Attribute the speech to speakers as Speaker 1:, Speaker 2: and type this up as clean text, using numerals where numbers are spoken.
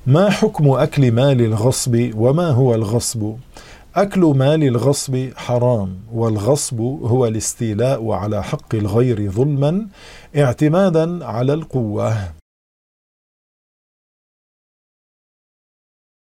Speaker 1: ما حكم أكل مال الغصب وما هو الغصب؟ أكل مال الغصب حرام، والغصب هو الاستيلاء على حق الغير ظلما اعتمادا على القوة.